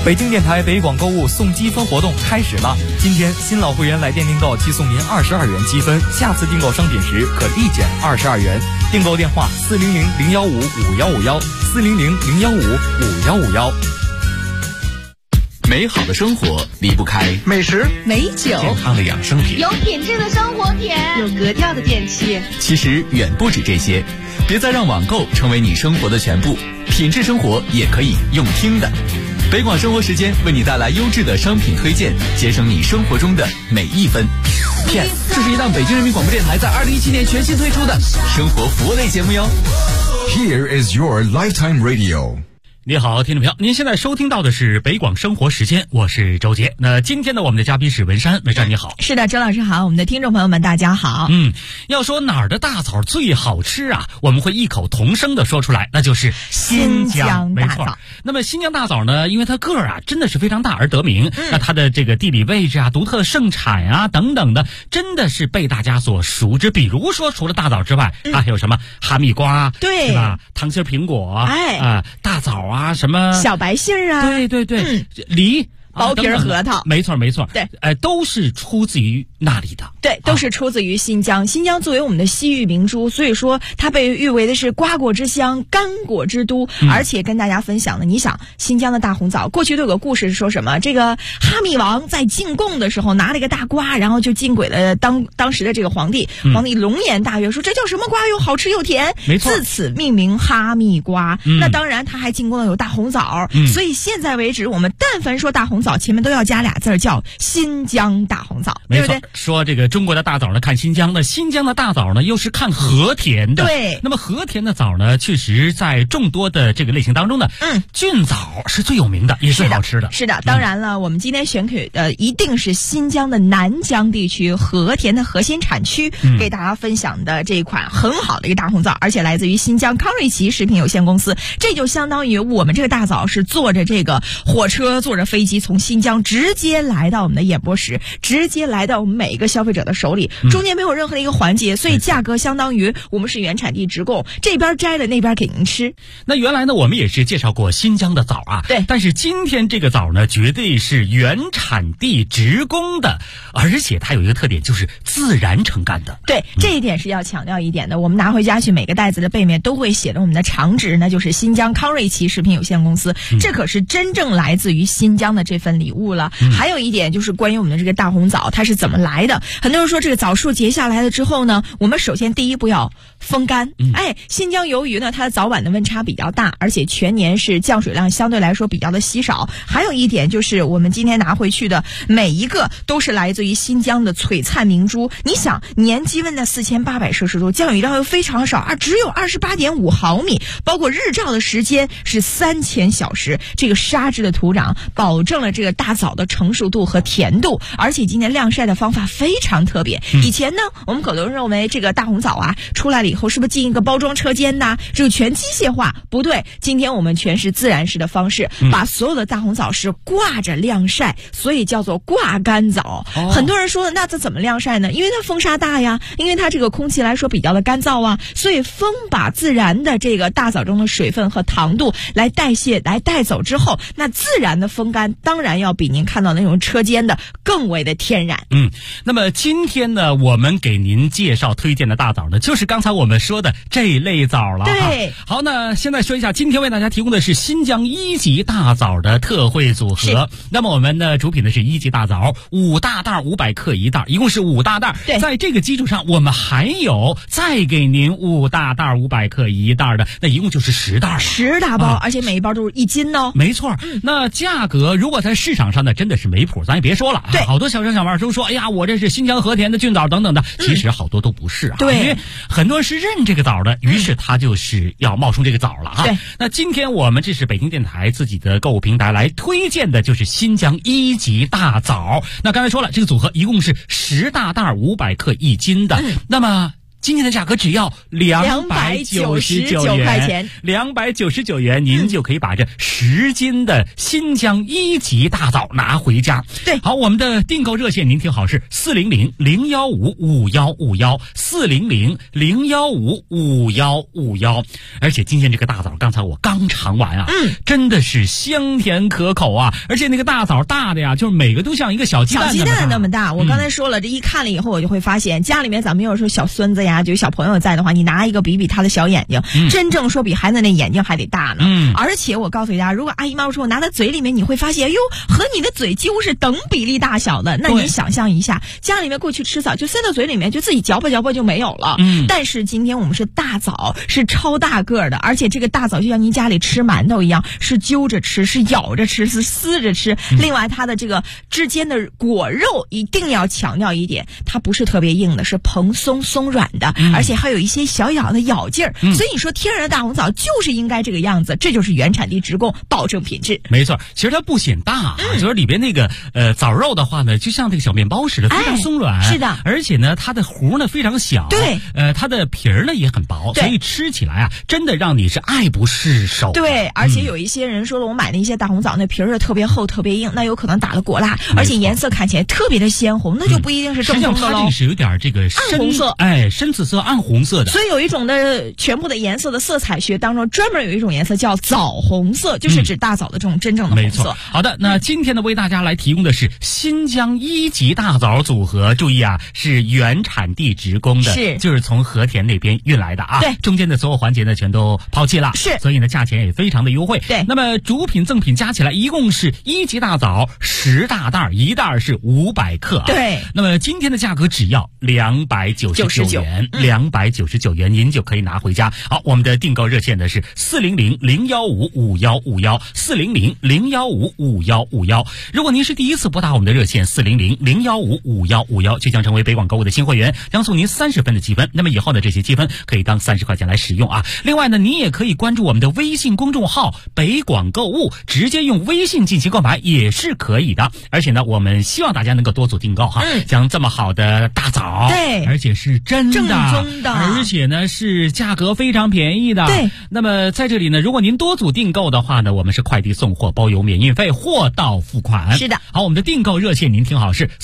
北京电台北广购物送积分活动开始了，今天新老会员来电订购即送您22元积分，下次订购商品时可立减22元。订购电话400-015-5151，400-015-5151。 美好的生活离不开美食、 美酒、 健康的养生品、 有品质的生活品、 有格调的电器。 其实远不止这些，别再让网购成为你生活的全部，品质生活也可以用听的。北广生活时间为你带来优质的商品推荐，节省你生活中的每一分。这是一档北京人民广播电台在2017年全新推出的生活服务类节目哟。 Here is your lifetime radio。 你好，听众朋友，您现在收听到的是北广生活时间，我是周杰。那今天呢，我们的嘉宾是文山，文山你好。 是的，周老师好，我们的听众朋友们大家好。 要说哪儿的大枣最好吃啊，我们会异口同声的说出来，那就是新疆大枣。那么新疆大枣呢，因为它个儿啊真的是非常大而得名，那它的这个地理位置啊、独特的盛产啊等等的，真的是被大家所熟知。比如说，除了大枣之外，它还有什么哈密瓜， 对， 是吧？糖心苹果，大枣啊，什么小白杏啊， 对，梨。 薄皮核桃， 没错， 对， 都是出自于那里的， 对，都是出自于新疆。新疆作为我们的西域明珠，所以说它被誉为的是瓜果之乡、干果之都。而且跟大家分享的，你想新疆的大红枣，过去都有个故事是说什么？这个哈密王在进贡的时候拿了一个大瓜，然后就进轨了当时的这个皇帝，皇帝龙颜大悦，说这叫什么瓜？又好吃又甜， 没错， 自此命名哈密瓜。那当然，他还进贡了有大红枣，所以现在为止，我们但凡说大红枣，前面都要加俩字叫新疆大红枣， 没错， 对不对？ 说这个中国的大枣呢看新疆的，新疆的大枣呢又是看和田的。 对， 那么和田的枣呢，确实在众多的这个类型当中呢，菌枣是最有名的，也是最好吃的。 是的，当然了，我们今天选取一定是新疆的南疆地区和田的核心产区，给大家分享的这一款很好的一个大红枣，而且来自于新疆康瑞奇食品有限公司。这就相当于我们这个大枣是坐着这个火车、坐着飞机从新疆直接来到我们的演播室，直接来到我们每一个消费者的手里，中间没有任何的一个环节，所以价格相当于我们是原产地直供，这边摘了那边给您吃。 那原来呢，我们也是介绍过新疆的枣啊， 对， 但是今天这个枣呢，绝对是原产地直供的，而且它有一个特点，就是自然成干的。 对，这一点是要强调一点的。我们拿回家去，每个袋子的背面都会写着我们的厂址，那就是新疆康瑞奇食品有限公司，这可是真正来自于新疆的这份礼物了。还有一点就是关于我们的这个大红枣，它是怎么来的？很多人说这个枣树结下来了之后呢，我们首先第一步要风干。新疆由于呢它的早晚的温差比较大，而且全年是降水量相对来说比较的稀少。还有一点就是我们今天拿回去的每一个都是来自于新疆的璀璨明珠。你想年积温的4800摄氏度，降雨量又非常少，只有28.5毫米，包括日照的时间是3000小时。这个沙质的土壤保证了这个大枣的成熟度和甜度，而且今年晾晒的方法非常特别。以前呢，我们可能认为这个大红枣啊出来了以后是不是进一个包装车间呐，这个全机械化？不对，今天我们全是自然式的方式，把所有的大红枣是挂着晾晒，所以叫做挂干枣。很多人说那这怎么晾晒呢？因为它风沙大呀，因为它这个空气来说比较的干燥啊，所以风把自然的这个大枣中的水分和糖度来代谢来带走之后，那自然的风干当然要比您看到那种车间的更为的天然。 那么今天呢，我们给您介绍推荐的大枣呢，就是刚才我们说的这一类枣了。 对， 好，那现在说一下，今天为大家提供的是新疆1级大枣的特惠组合。那么我们的主品的是1级大枣，5大袋500克一袋，一共是5大袋。 对， 在这个基础上，我们还有再给您5大袋500克一袋的，那一共就是10袋了 ，10大包，而且每一包都是1斤哦。 没错，那价格如果在市场上呢，真的是没谱，咱也别说了。 对， 好多小商小贩都说，哎呀，我这是新疆和田的菌枣等等的，其实好多都不是啊。 对， 因为很多人是认这个枣的，于是他就是要冒充这个枣了哈。 对， 那今天我们这是北京电台自己的购物平台来推荐的，就是新疆1级大枣。那刚才说了，这个组合一共是10大袋500克1斤的。那么今天的价格只要299 块钱 ，299元，您就可以把这10斤的新疆1级大枣拿回家。 对， 好，我们的订购热线您听好是400-015-5151，400-015-5151。而且今天这个大枣，刚才我刚尝完啊，真的是香甜可口啊！而且那个大枣大的呀，就是每个都像一个小鸡蛋那么大。我刚才说了，这一看了以后，我就会发现，家里面咱们有时候小孙子呀，就小朋友在的话，你拿一个比他的小眼睛，真正说比孩子那眼睛还得大呢。而且我告诉大家，如果阿姨妈妈说我拿在嘴里面，你会发现，哟，和你的嘴几乎是等比例大小的。那你想象一下，家里面过去吃枣，就塞到嘴里面，就自己嚼吧就没有了。但是今天我们是大枣，是超大个的，而且这个大枣就像您家里吃馒头一样，是揪着吃，是咬着吃，是撕着吃。另外，它的这个之间的果肉一定要强调一点，它不是特别硬的，是蓬松松软的，而且还有一些小咬的咬劲儿。所以你说天然的大红枣就是应该这个样子，这就是原产地直供，保证品质。 没错，其实它不显大啊，就是里边那个枣肉的话呢，就像这个小面包似的，非常松软。 是的， 而且呢，它的核呢非常小， 对， 它的皮儿呢也很薄，所以吃起来啊，真的让你是爱不释手。 对，而且有一些人说了，我买的一些大红枣，那皮儿是特别厚、特别硬，那有可能打了果蜡，而且颜色看起来特别的鲜红，那就不一定是正宗的喽。 实际上它这是有点这个暗红色， 深紫色、暗红色的。 所以有一种的全部的颜色的色彩学当中，专门有一种颜色叫枣红色，就是指大枣的这种真正的红色。 没错。好的，那今天呢，为大家来提供的是新疆1级大枣组合，注意啊，是原产地直供的，就是从和田那边运来的啊。 对， 中间的所有环节呢全都抛弃了， 是， 所以呢价钱也非常的优惠。 对， 那么主品赠品加起来一共是1级大枣10大袋，一袋是500克啊。 对， 那么今天的价格只要299元，299元您就可以拿回家。好，我们的订购热线呢是400-015-5151，400-015-5151。如果您是第一次拨打我们的热线400-015-5151，就将成为北广购物的新会员，将送您30分的积分。那么以后的这些积分可以当30块钱来使用啊。另外呢，你也可以关注我们的微信公众号北广购物，直接用微信进行购买也是可以的。而且呢，我们希望大家能够多组订购哈，像这么好的大枣， 对， 而且是真的正宗的， 而且呢是价格非常便宜的。 对， 那么在这里呢，如果您多组订购的话呢，我们是快递送货包邮免运费，货到付款。 是的。 好，我们的订购热线您听好是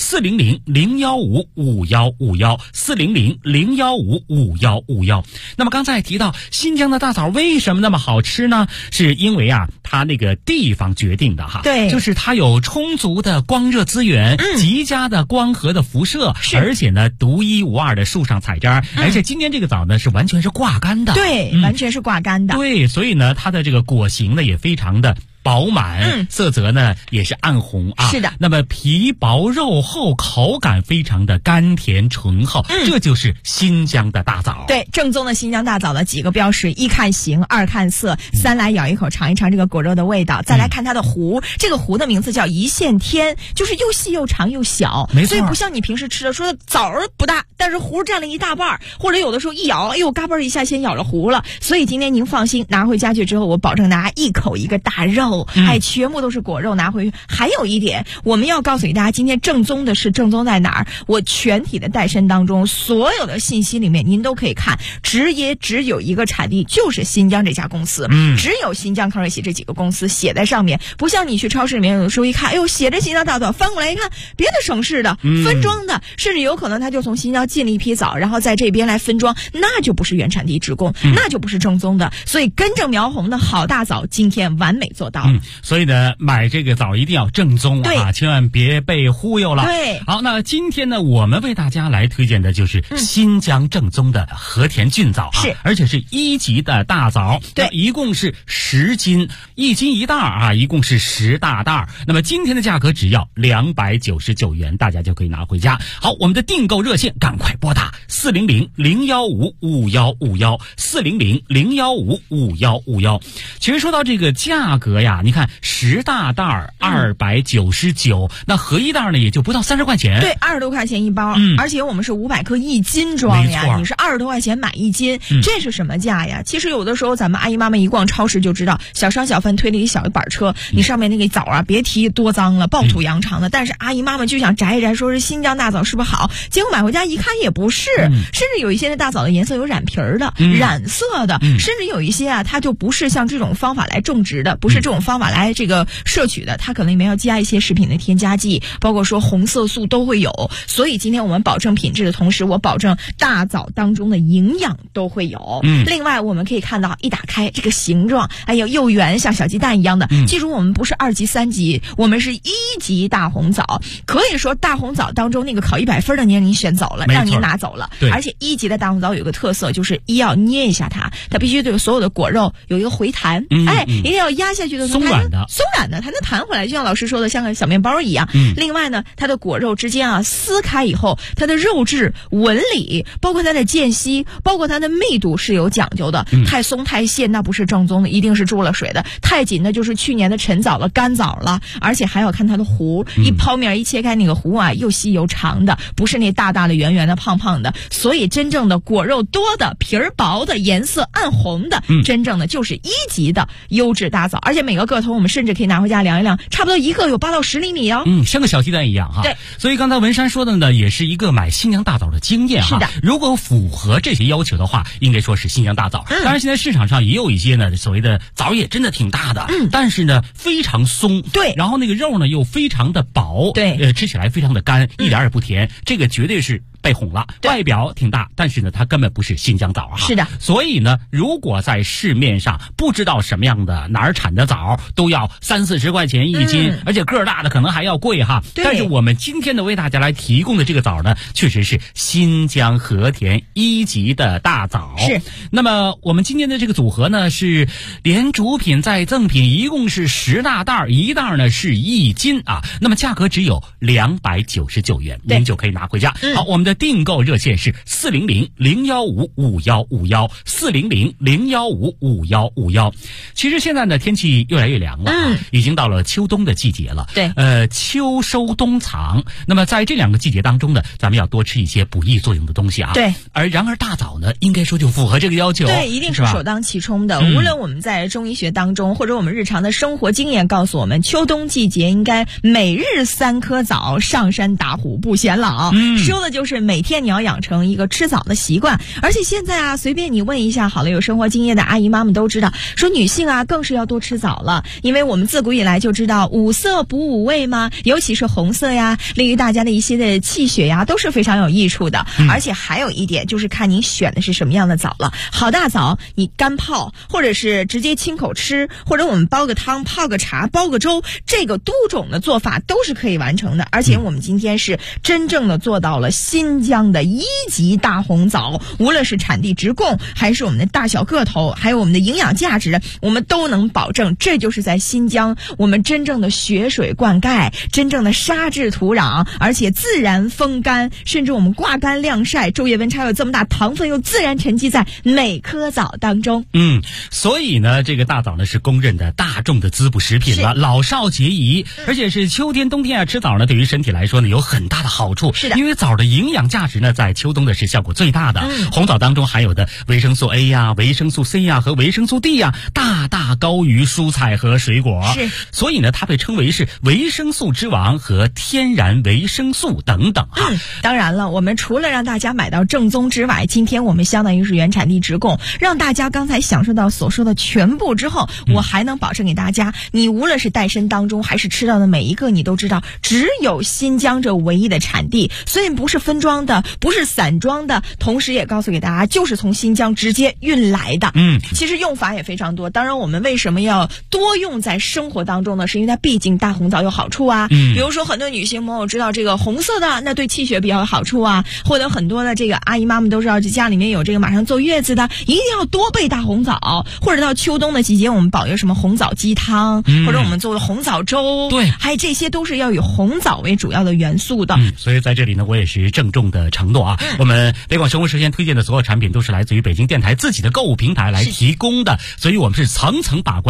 400-015-5151，400-015-5151。那么刚才提到新疆的大枣为什么那么好吃呢？是因为啊，它那个地方决定的哈。 对， 就是它有充足的光热资源，极佳的光合的辐射，而且呢独一无二的树上采摘，而且今天这个枣呢是完全是挂干的。 对，完全是挂干的。 对，所以呢它的这个果形呢也非常的饱满，色泽呢也是暗红啊。 是的。 那么皮薄肉厚，口感非常的甘甜醇厚，这就是新疆的大枣。 对，正宗的新疆大枣的几个标识：一看形，二看色，三来咬一口尝一尝这个果肉的味道，再来看它的核。这个核的名字叫一线天，就是又细又长又小。 没错。 所以不像你平时吃的说枣不大，但是核占了一大半，或者有的时候一咬，哎呦嘎嘣一下先咬了核了。所以今天您放心，拿回家去之后，我保证大家一口一个大肉。全部都是果肉拿回去。还有一点，我们要告诉给大家，今天正宗的是正宗在哪儿？我全体的带参当中，所有的信息里面您都可以看，只有一个产地，就是新疆这家公司。只有新疆康瑞喜这几个公司写在上面，不像你去超市里面有的时候一看，哎呦，写着新疆大枣，翻过来一看，别的省市的分装的，甚至有可能他就从新疆进了一批枣，然后在这边来分装，那就不是原产地直供，那就不是正宗的。所以根正苗红的好大枣，今天完美做到。 所以呢，买这个枣一定要正宗啊，千万别被忽悠了。 对， 好，那今天呢，我们为大家来推荐的就是新疆正宗的和田菌枣啊， 是， 而且是1级的大枣。 对， 一共是10斤，1斤1袋啊，一共是10大袋。那么今天的价格只要299元，大家就可以拿回家。好，我们的订购热线赶快拨打400-015-5151， 400-015-5151。其实说到这个价格呀，你看10大袋299，那合一袋呢也就不到30块钱。 对，20多块钱一包，而且我们是500克1斤装呀，你是20多块钱买1斤，这是什么价呀？其实有的时候咱们阿姨妈妈一逛超市就知道，小商小贩推了一小板车，你上面那个枣啊，别提多脏了，暴土扬长的。但是阿姨妈妈就想摘一摘，说是新疆大枣是不是好？结果买回家一看也不是， 甚至有一些的大枣的颜色有染皮儿的、染色的，甚至有一些它就不是像这种方法来种植的，不是这种方法来这个摄取的，它可能里面要加一些食品的添加剂，包括说红色素都会有。所以今天我们保证品质的同时，我保证大枣当中的营养都会有。另外我们可以看到一打开这个形状，哎呦又圆像小鸡蛋一样的。记住我们不是2级3级，我们是1级大红枣。可以说大红枣当中那个考100分的您选走了，让您拿走了。而且1级的大红枣有一个特色，就是要捏一下它必须对所有的果肉有一个回弹，一定要压下去的时候松软的它能弹回来，就像老师说的像个小面包一样。另外呢，它的果肉之间撕开以后，它的肉质纹理包括它的间隙包括它的密度是有讲究的。太松太细那不是正宗的，一定是注了水的。太紧的就是去年的陈枣了干枣了。而且还要看它的核，一剖面一切开那个核又细又长的，不是那大大的圆圆的胖胖的。所以真正的果肉多的皮儿薄的颜色暗红的，真正的就是1级的优质大枣。而且每个个头我们甚至可以拿回家量一量，差不多一个有8到10厘米哦。 像个小鸡蛋一样哈。 对， 所以刚才文山说的呢，也是一个买新疆大枣的经验哈。 是的， 如果符合这些要求的话，应该说是新疆大枣。当然现在市场上也有一些呢所谓的枣也真的挺大的，但是呢非常松， 对， 然后那个肉呢又非常的薄， 对， 吃起来非常的干，一点也不甜，这个绝对是被哄了。外表挺大，但是呢它根本不是新疆枣啊。 是的， 所以呢如果在市面上不知道什么样的哪儿产的枣都要30-40块钱1斤，而且个儿大的可能还要贵哈。但是我们今天的为大家来提供的这个枣呢，确实是新疆和田1级的大枣。 是。 那么我们今天的这个组合呢，是连主品再赠品，一共是10大袋，一袋呢是1斤啊。那么价格只有299元，您就可以拿回家。好，我们的订购热线是400-015-5151，400-015-5151。其实现在呢天气越来越凉了，已经到了秋冬的季节了。 对， 秋收冬藏。那么在这2个季节当中呢，咱们要多吃一些补益作用的东西啊。 对。 然而大枣呢，应该说就符合这个要求。 对，一定是首当其冲的。无论我们在中医学当中，或者我们日常的生活经验告诉我们，秋冬季节应该每日3颗枣，上山打虎不嫌老。说的就是每天你要养成一个吃枣的习惯。而且现在随便你问一下好了有生活经验的阿姨妈妈都知道，说女性更是要多吃枣了。因为我们自古以来就知道五色补五味嘛，尤其是红色呀，对于大家的一些的气血呀都是非常有益处的。而且还有一点就是看你选的是什么样的枣了。好大枣你干泡，或者是直接亲口吃，或者我们煲个汤泡个茶煲个粥，这个多种的做法都是可以完成的。而且我们今天是真正的做到了新疆的1级大红枣，无论是产地直供还是我们的大小个头还有我们的营养价值，我们都能保证。这就是在新疆我们真正的雪水灌溉，真正的沙质土壤，而且自然风干，甚至我们挂干晾晒，昼夜温差又这么大，糖分又自然沉积在每颗枣当中。 所以呢这个大枣呢是公认的大众的滋补食品了，老少皆宜。而且是秋天冬天吃枣呢，对于身体来说呢有很大的好处。 是的， 因为枣的营养价值呢在秋冬的是效果最大的。红枣当中含有的维生素 A 呀、维生素 C 呀和维生素 D 呀，大大高于蔬菜和水果。 是， 所以呢它被称为是维生素之王和天然维生素等等当然了，我们除了让大家买到正宗之外，今天我们相当于是原产地直供，让大家刚才享受到所说的全部之后，我还能保证给大家，你无论是带身当中还是吃到的每一个，你都知道只有新疆这唯一的产地，所以不是分装的，不是散装的，同时也告诉给大家就是从新疆直接运来的。其实用法也非常多。当然我们为什么要多用在生活当中呢？是因为它毕竟大红枣有好处啊。比如说很多女性朋友知道这个红色的那对气血比较有好处啊，或者很多的这个阿姨妈妈都知道这家里面有这个马上坐月子的，一定要多备大红枣。或者到秋冬的季节我们保留什么红枣鸡汤，或者我们做的红枣粥， 对， 还有这些都是要以红枣为主要的元素的。 所以在这里呢我也是郑重的承诺啊，我们北广生活时间推荐的所有产品都是来自于北京电台自己的购物平台来提供的，所以我们是层层把关，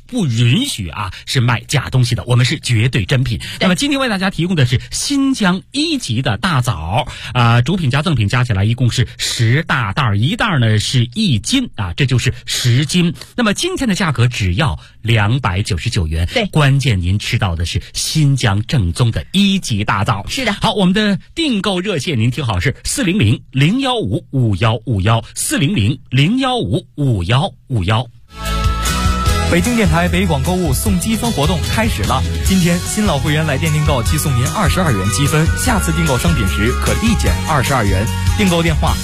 不允许啊是卖假东西的，我们是绝对真品。那么今天为大家提供的是新疆1级的大枣主品加赠品加起来一共是10大袋，一袋呢是1斤啊，这就是10斤。那么今天的价格只要299元， 对， 关键您吃到的是新疆正宗的1级大枣。 是的， 好，我们的订购热线您听好是400-015-5151，400-015-5151。 北京电台北广购物送积分活动开始了，今天新老会员来电订购即送您22元积分，下次订购商品时可立减22元。订购电话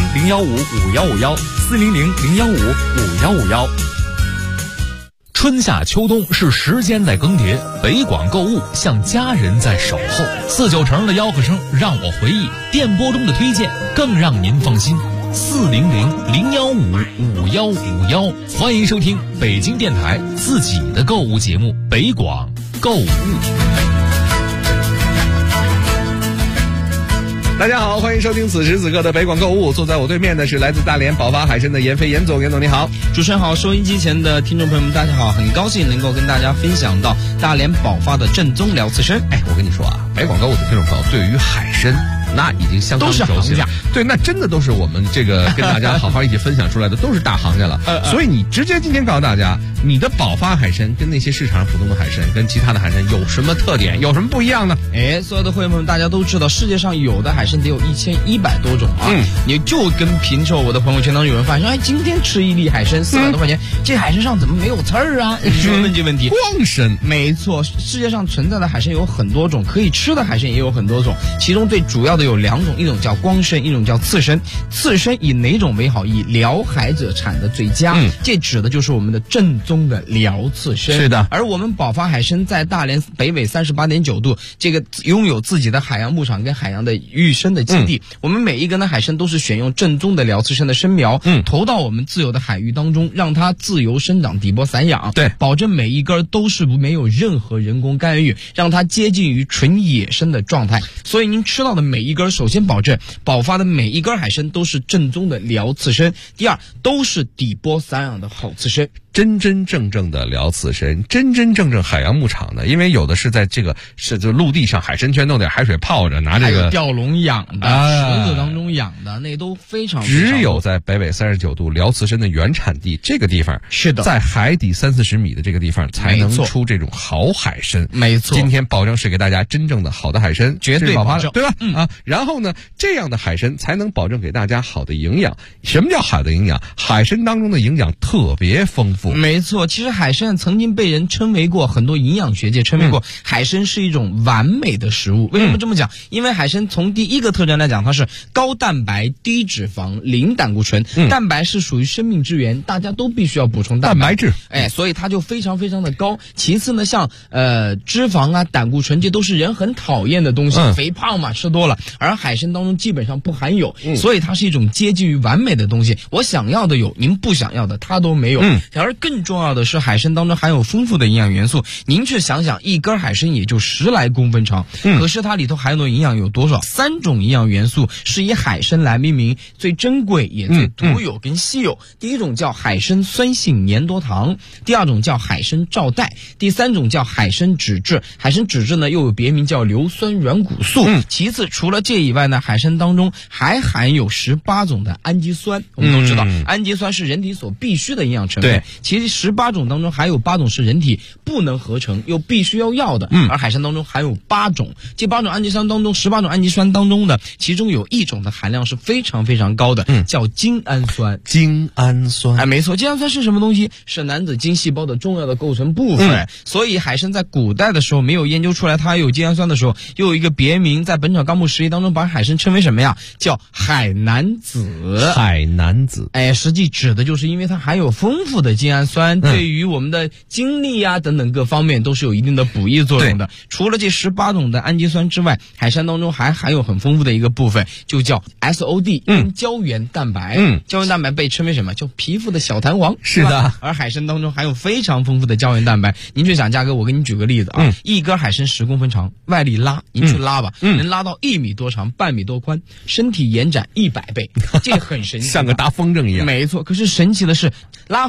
400-015-5151，400-015-5151。 春夏秋冬是时间在更迭，北广购物像家人在守候。4-9成的吆喝声让我回忆，电波中的推荐更让您放心。400-015-5151，欢迎收听北京电台自己的购物节目《北广购物》。 大家好，欢迎收听此时此刻的北广购物。坐在我对面的是来自大连宝发海参的严飞严总，严总你好。 主持人好，收音机前的听众朋友们大家好，很高兴能够跟大家分享到大连宝发的正宗辽刺参。 我跟你说啊，北广购物的听众朋友对于海参那已经相当熟悉了，对，那真的都是我们这个跟大家好好一起分享出来的，都是大行家了。所以你直接今天告诉大家，你的宝发海参跟那些市场上普通的海参跟其他的海参有什么特点，有什么不一样呢？ 所有的会员们大家都知道，世界上有的海参得有1100多种啊。你就跟平时我的朋友圈当中有人发现，今天吃一粒海参400多块钱，这海参上怎么没有刺儿啊？你说问这问题， 光参， 没错，世界上存在的海参有很多种，可以吃的海参也有很多种，其中最主要的有2种，一种叫光参，一种叫刺参。刺参以哪种为好？以辽海者产的最佳，这指的就是我们的正宗的辽刺参。 是的， 而我们宝发海参在大连北纬38.9度，这个拥有自己的海洋牧场跟海洋的育生的基地。我们每一根的海参都是选用正宗的辽刺参的生苗，投到我们自由的海域当中，让它自由生长，底波散养， 对， 保证每一根都是没有任何人工干预，让它接近于纯野生的状态。所以您吃到的每一根，首先保证宝发的每一根海参都是正宗的辽刺参，第二都是底波散养的好刺参。 真真正正的辽刺参，真真正正海洋牧场的，因为有的是在这个就陆地上海参圈弄点海水泡着，拿这个钓笼养的，池子当中养的，那都非常只有在北纬39度辽刺参的原产地这个地方， 是的， 在海底30-40米的这个地方才能出这种好海参。 没错， 今天保证是给大家真正的好的海参， 绝对保证， 对吧？然后呢，这样的海参才能保证给大家好的营养。什么叫好的营养？海参当中的营养特别丰富。 没错，其实海参曾经被人称为过，很多营养学界称为过，海参是一种完美的食物。为什么这么讲？因为海参从第一个特征来讲，它是高蛋白、低脂肪、零胆固醇。蛋白是属于生命之源，大家都必须要补充蛋白质。 所以它就非常非常的高。其次呢，像脂肪啊、胆固醇，这都是人很讨厌的东西，肥胖嘛，吃多了。而海参当中基本上不含有，所以它是一种接近于完美的东西。我想要的有，您不想要的它都没有。而更重要的是，海参当中含有丰富的营养元素。您去想想，一根海参也就10来公分长，可是它里头含有的营养有多少？3种营养元素是以海参来命名，最珍贵也最独有跟稀有。第一种叫海参酸性粘多糖，第二种叫海参皂带，第三种叫海参脂质。海参脂质呢又有别名叫硫酸软骨素。其次，除了这以外呢，海参当中还含有18种的氨基酸。我们都知道，氨基酸是人体所必需的营养成分。其实18种当中还有8种是人体不能合成又必须要的。而海参当中含有8种，这8种氨基酸当中，18种氨基酸当中的其中有1种的含量是非常非常高的，叫精氨酸。 精氨酸， 没错，精氨酸是什么东西？是男子精细胞的重要的构成部分。所以海参在古代的时候没有研究出来它有精氨酸的时候，又有一个别名，在本草纲目11当中把海参称为什么呀？叫海南子。 海南子， 实际指的就是因为它含有丰富的精氨酸，对于我们的精力啊等等各方面都是有一定的补益作用的。除了这18种的氨基酸之外，海参当中还含有很丰富的一个部分，就叫 SOD 跟胶原蛋白。胶原蛋白被称为什么？叫皮肤的小弹簧。 是的， 而海参当中含有非常丰富的胶原蛋白。您去想，嘉哥，我给你举个例子啊，一根海参10公分长，外力拉，您去拉吧，能拉到1米多长，半米多宽，身体延展100倍，这很神奇， 像个大风筝一样。 没错，可是神奇的是，拉回来去了，你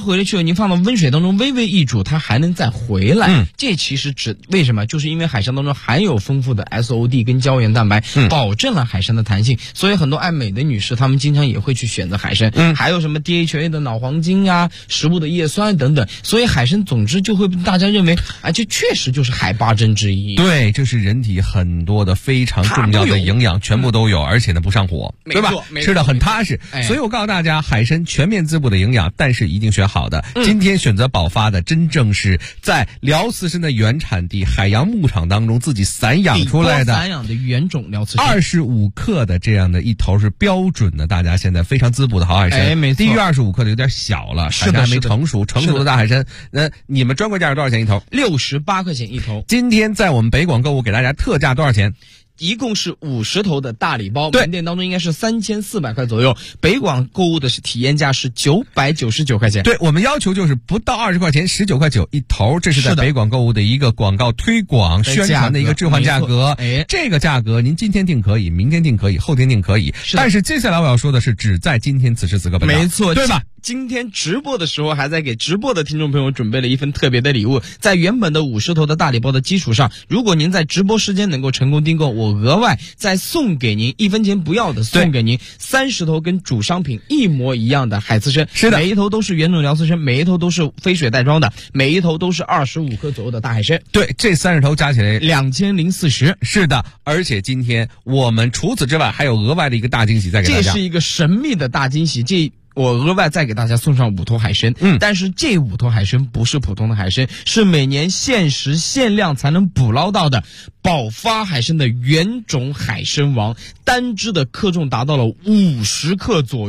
您放到温水当中微微一煮，它还能再回来。这其实为什么？就是因为海参当中含有丰富的 SOD 跟胶原蛋白，保证了海参的弹性。所以很多爱美的女士，她们经常也会去选择海参。还有什么 DHA 的脑黄金啊，食物的叶酸等等。所以海参总之就会被大家认为，这确实就是海八珍之一。 对，这是人体很多的非常重要的营养，全部都有，而且呢不上火，对吧？吃的很踏实。所以我告诉大家，海参全面滋补的营养，但是一定选好的。今天选择宝发的，真正是在辽刺参的原产地海洋牧场当中自己散养出来的， 散养的原种辽刺参 ，25克的这样的一头是标准的，大家现在非常滋补的好海参。 没错， 低于25克的有点小了，海参还没成熟，成熟的大海参，那你们专柜价是多少钱一头 ？68块钱一头。 今天在我们北广购物给大家特价多少钱？ 一共是50头的大礼包，门店当中应该是3400块左右。北广购物的体验价是999块钱。 对，我们要求就是不到20块钱，19块9一头，这是在北广购物的一个广告推广宣传的一个置换价格。这个价格您今天定可以，明天定可以，后天定可以。但是接下来我要说的是，只在今天此时此刻本档， 没错， 对吧？ 今天直播的时候还在给直播的听众朋友准备了一份特别的礼物，在原本的50头的大礼包的基础上，如果您在直播时间能够成功订购，我额外再送给您1分钱不要的，送给您30头跟主商品一模一样的海刺参。 是的， 每一头都是原种辽刺参，每一头都是飞水袋装的，每一头都是25克左右的大海参。 对，这30头加起来 2040。 是的，而且今天我们除此之外还有额外的一个大惊喜再给大家， 这是一个神秘的大惊喜。我额外再给大家送上5头海参，但是这5头海参不是普通的海参，是每年限时限量才能捕捞到的宝发海参的原种海参王，单只的克重达到了50克左右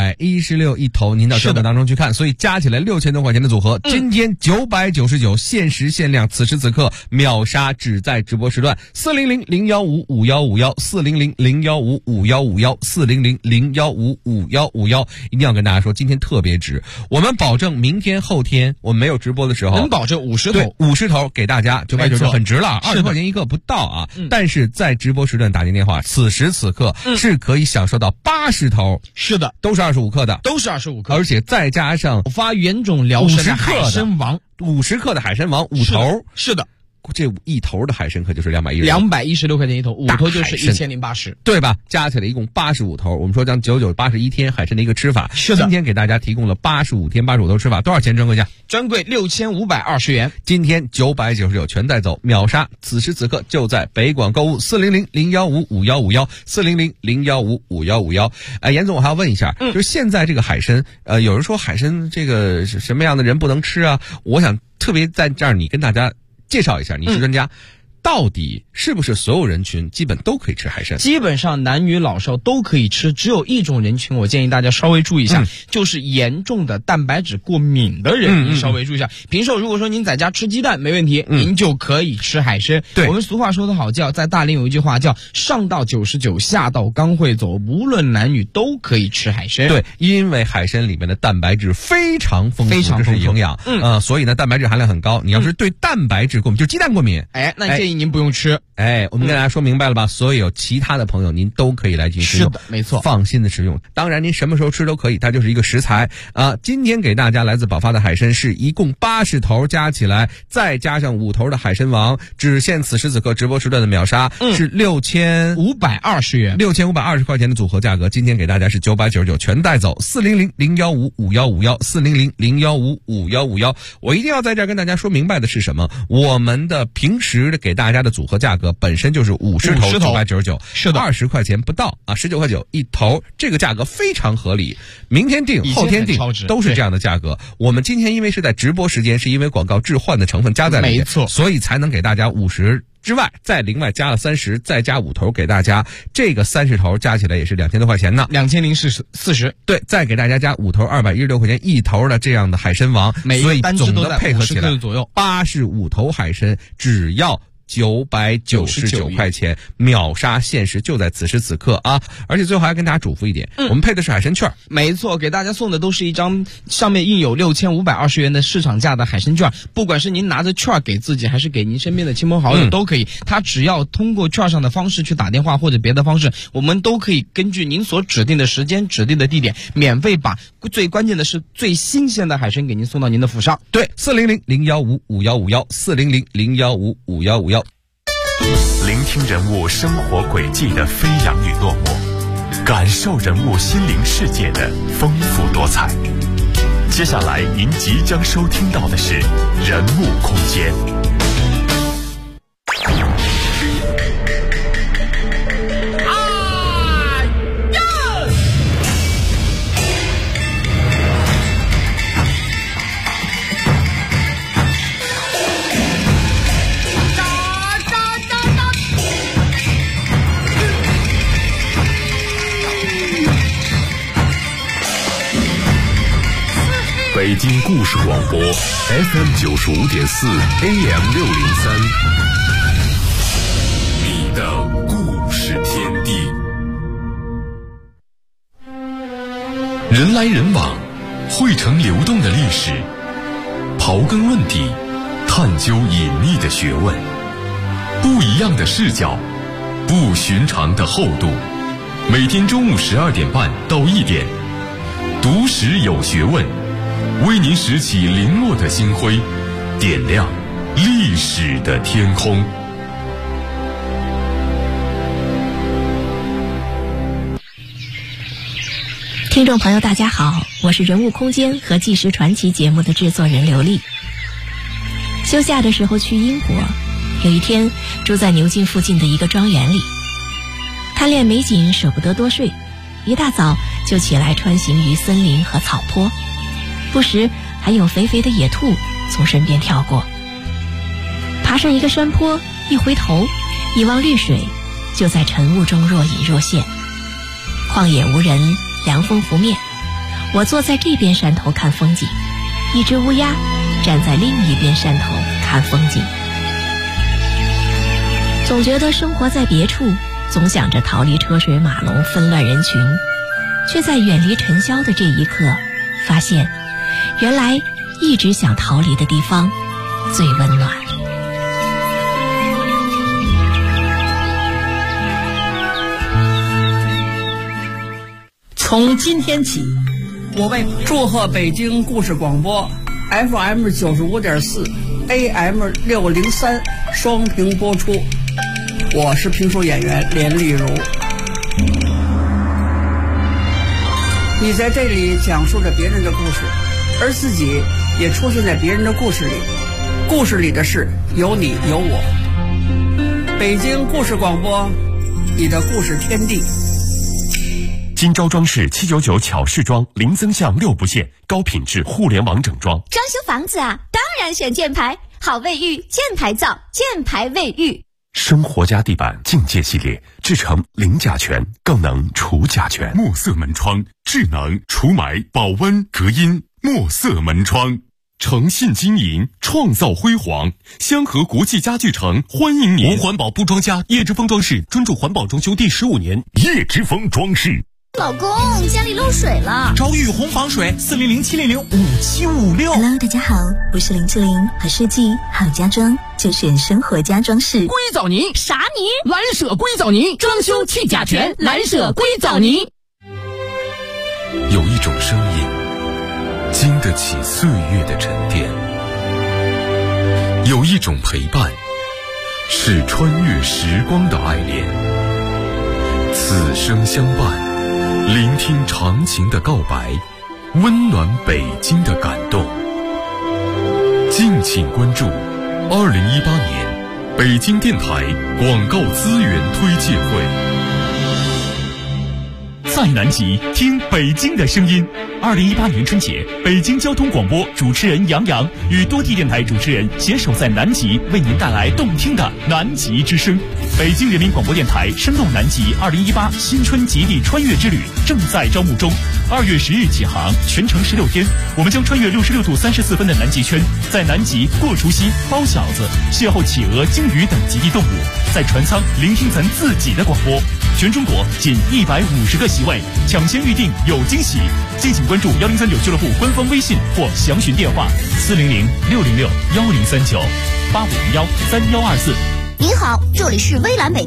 ，216一头，您到专柜当中去看，所以加起来6000多块钱的组合，今天999，限时限量，此时此刻秒杀，只在直播时段，400-015-5151，400-015-5151，400-015-5151，一定要跟大家说，今天特别值，我们保证明天后天我们没有直播的时候， 能保证50头， 对，50头给大家999，很值了，20块钱一个不到啊，但是在直播时段打进电话，此时此刻是可以享受到80头， 是的， 都是25克的， 都是25克， 而且再加上发原种辽参海参王 ，50克的海参王5头， 是的。 这一头的海参可就是216 块钱一头，5头就是1080， 对吧？加起来一共85头。我们说将9981天海参的一个吃法， 是的。 今天给大家提供了85天85头吃法，多少钱专柜价？ 专柜6520元， 今天999全带走，秒杀！此时此刻就在北广购物400-015-5151，400-015-5151。严总，我还要问一下，就是现在这个海参，有人说海参这个是什么样的人不能吃啊？我想特别在这儿你跟大家介绍一下，你是专家，到底是不是所有人群基本都可以吃海参？ 基本上男女老少都可以吃，只有一种人群我建议大家稍微注意一下，就是严重的蛋白质过敏的人，您稍微注意一下。平时如果说您在家吃鸡蛋没问题，您就可以吃海参。 对， 我们俗话说得好，在大连有一句话叫上到99，下到刚会走，无论男女都可以吃海参。 对，因为海参里面的蛋白质非常丰富， 非常这是营养，所以呢蛋白质含量很高。你要是对蛋白质过敏，就鸡蛋过敏， 那建议您不用吃。 我们跟大家说明白了吧？所有其他的朋友您都可以来进行使用， 是的，没错， 放心的食用。当然您什么时候吃都可以，它就是一个食材啊。今天给大家来自宝发的海参是一共80头，加起来再加上5头的海参王，只限此时此刻直播时段的秒杀，是 6520元 ，6520块钱的组合价格。今天给大家是999全带走，400-015-5151，400-015-5151。我一定要在这儿跟大家说明白的是什么？我们的平时的给大家的组合价格本身就是50头999， 是的 ，20块钱不到啊，19块9一头，这个价格非常合理。明天定后天定都是这样的价格。我们今天因为是在直播时间，是因为广告置换的成分加在里面， 没错， 所以才能给大家50之外，再另外加了30，再加5头给大家，这个30头加起来也是2000多块钱呢 ，2040。 对，再给大家加5头216块钱一头的这样的海参王，所以总的配合起来左右 85头海参只要 999块钱，秒杀限时，就在此时此刻啊！而且最后还要跟大家嘱咐一点，我们配的是海参券。 没错，给大家送的都是一张上面印有6520元的市场价的海参券，不管是您拿着券给自己，还是给您身边的亲朋好友都可以。他只要通过券上的方式去打电话或者别的方式，我们都可以根据您所指定的时间、指定的地点，免费把最关键的是最新鲜的海参给您送到您的府上。 对，400-015-5151，400-015-5151。 聆听人物生活轨迹的飞扬与落寞，感受人物心灵世界的丰富多彩。接下来您即将收听到的是人物空间。北京故事广播 FM 95.4 AM 603，你的故事天地。人来人往，汇成流动的历史，刨根问底，探究隐秘的学问，不一样的视角，不寻常的厚度。每天中午12点半到1点，读史有学问，为您拾起零落的星辉，点亮历史的天空。 听众朋友大家好，我是人物空间和纪实传奇节目的制作人刘丽。休假的时候去英国，有一天住在牛津附近的一个庄园里，贪恋美景舍不得多睡，一大早就起来穿行于森林和草坡，不时还有肥肥的野兔从身边跳过。爬上一个山坡，一回头一望绿水，就在晨雾中若隐若现。旷野无人，凉风拂面，我坐在这边山头看风景，一只乌鸦站在另一边山头看风景。总觉得生活在别处，总想着逃离车水马龙纷乱人群，却在远离尘嚣的这一刻发现，原来一直想逃离的地方最温暖。 从今天起，我为祝贺北京故事广播 FM 95.4 AM 603双屏播出。我是评书演员连丽如。你在这里讲述着别人的故事，而自己也出现在别人的故事里，故事里的事有你有我。北京故事广播，你的故事天地。 金招装饰799巧饰装，零增项6不限，高品质互联网整装。 装修房子啊，当然选箭牌，好卫浴，箭牌造，箭牌卫浴。 生活家地板境界系列，制成零甲醛，更能除甲醛。墨色门窗，智能除霾、保温、隔音。墨色门窗，诚信经营，创造辉煌。香河国际家具城欢迎您。无环保不装家，叶之峰装饰专注环保装修第15年。叶之峰装饰。 老公，家里漏水了， 找雨虹防水，400-700-5756。 Hello， 大家好，我是林志玲，好设计好家装就选生活家装饰。 硅藻泥啥泥？ 蓝舍硅藻泥，装修去甲醛，蓝舍硅藻泥。 有一种声音，经得起岁月的沉淀；有一种陪伴，是穿越时光的爱恋。此生相伴。聆听长情的告白，温暖北京的感动。敬请关注2018年北京电台广告资源推介会。在南极听北京的声音， 2018年春节，北京交通广播主持人杨洋与多地电台主持人携手在南极，为您带来动听的南极之声。北京人民广播电台声动南极2018新春极地穿越之旅正在招募中，2月10日起航，全程16天，我们将穿越66度34分的南极圈，在南极过除夕、包饺子，邂逅企鹅、鲸鱼等极地动物，在船舱聆听咱自己的广播。全中国仅150个席位，抢先预定有惊喜，敬请关注1039俱乐部官方微信或详询电话400-606-1039 8501-3124。 您好，这里是微蓝北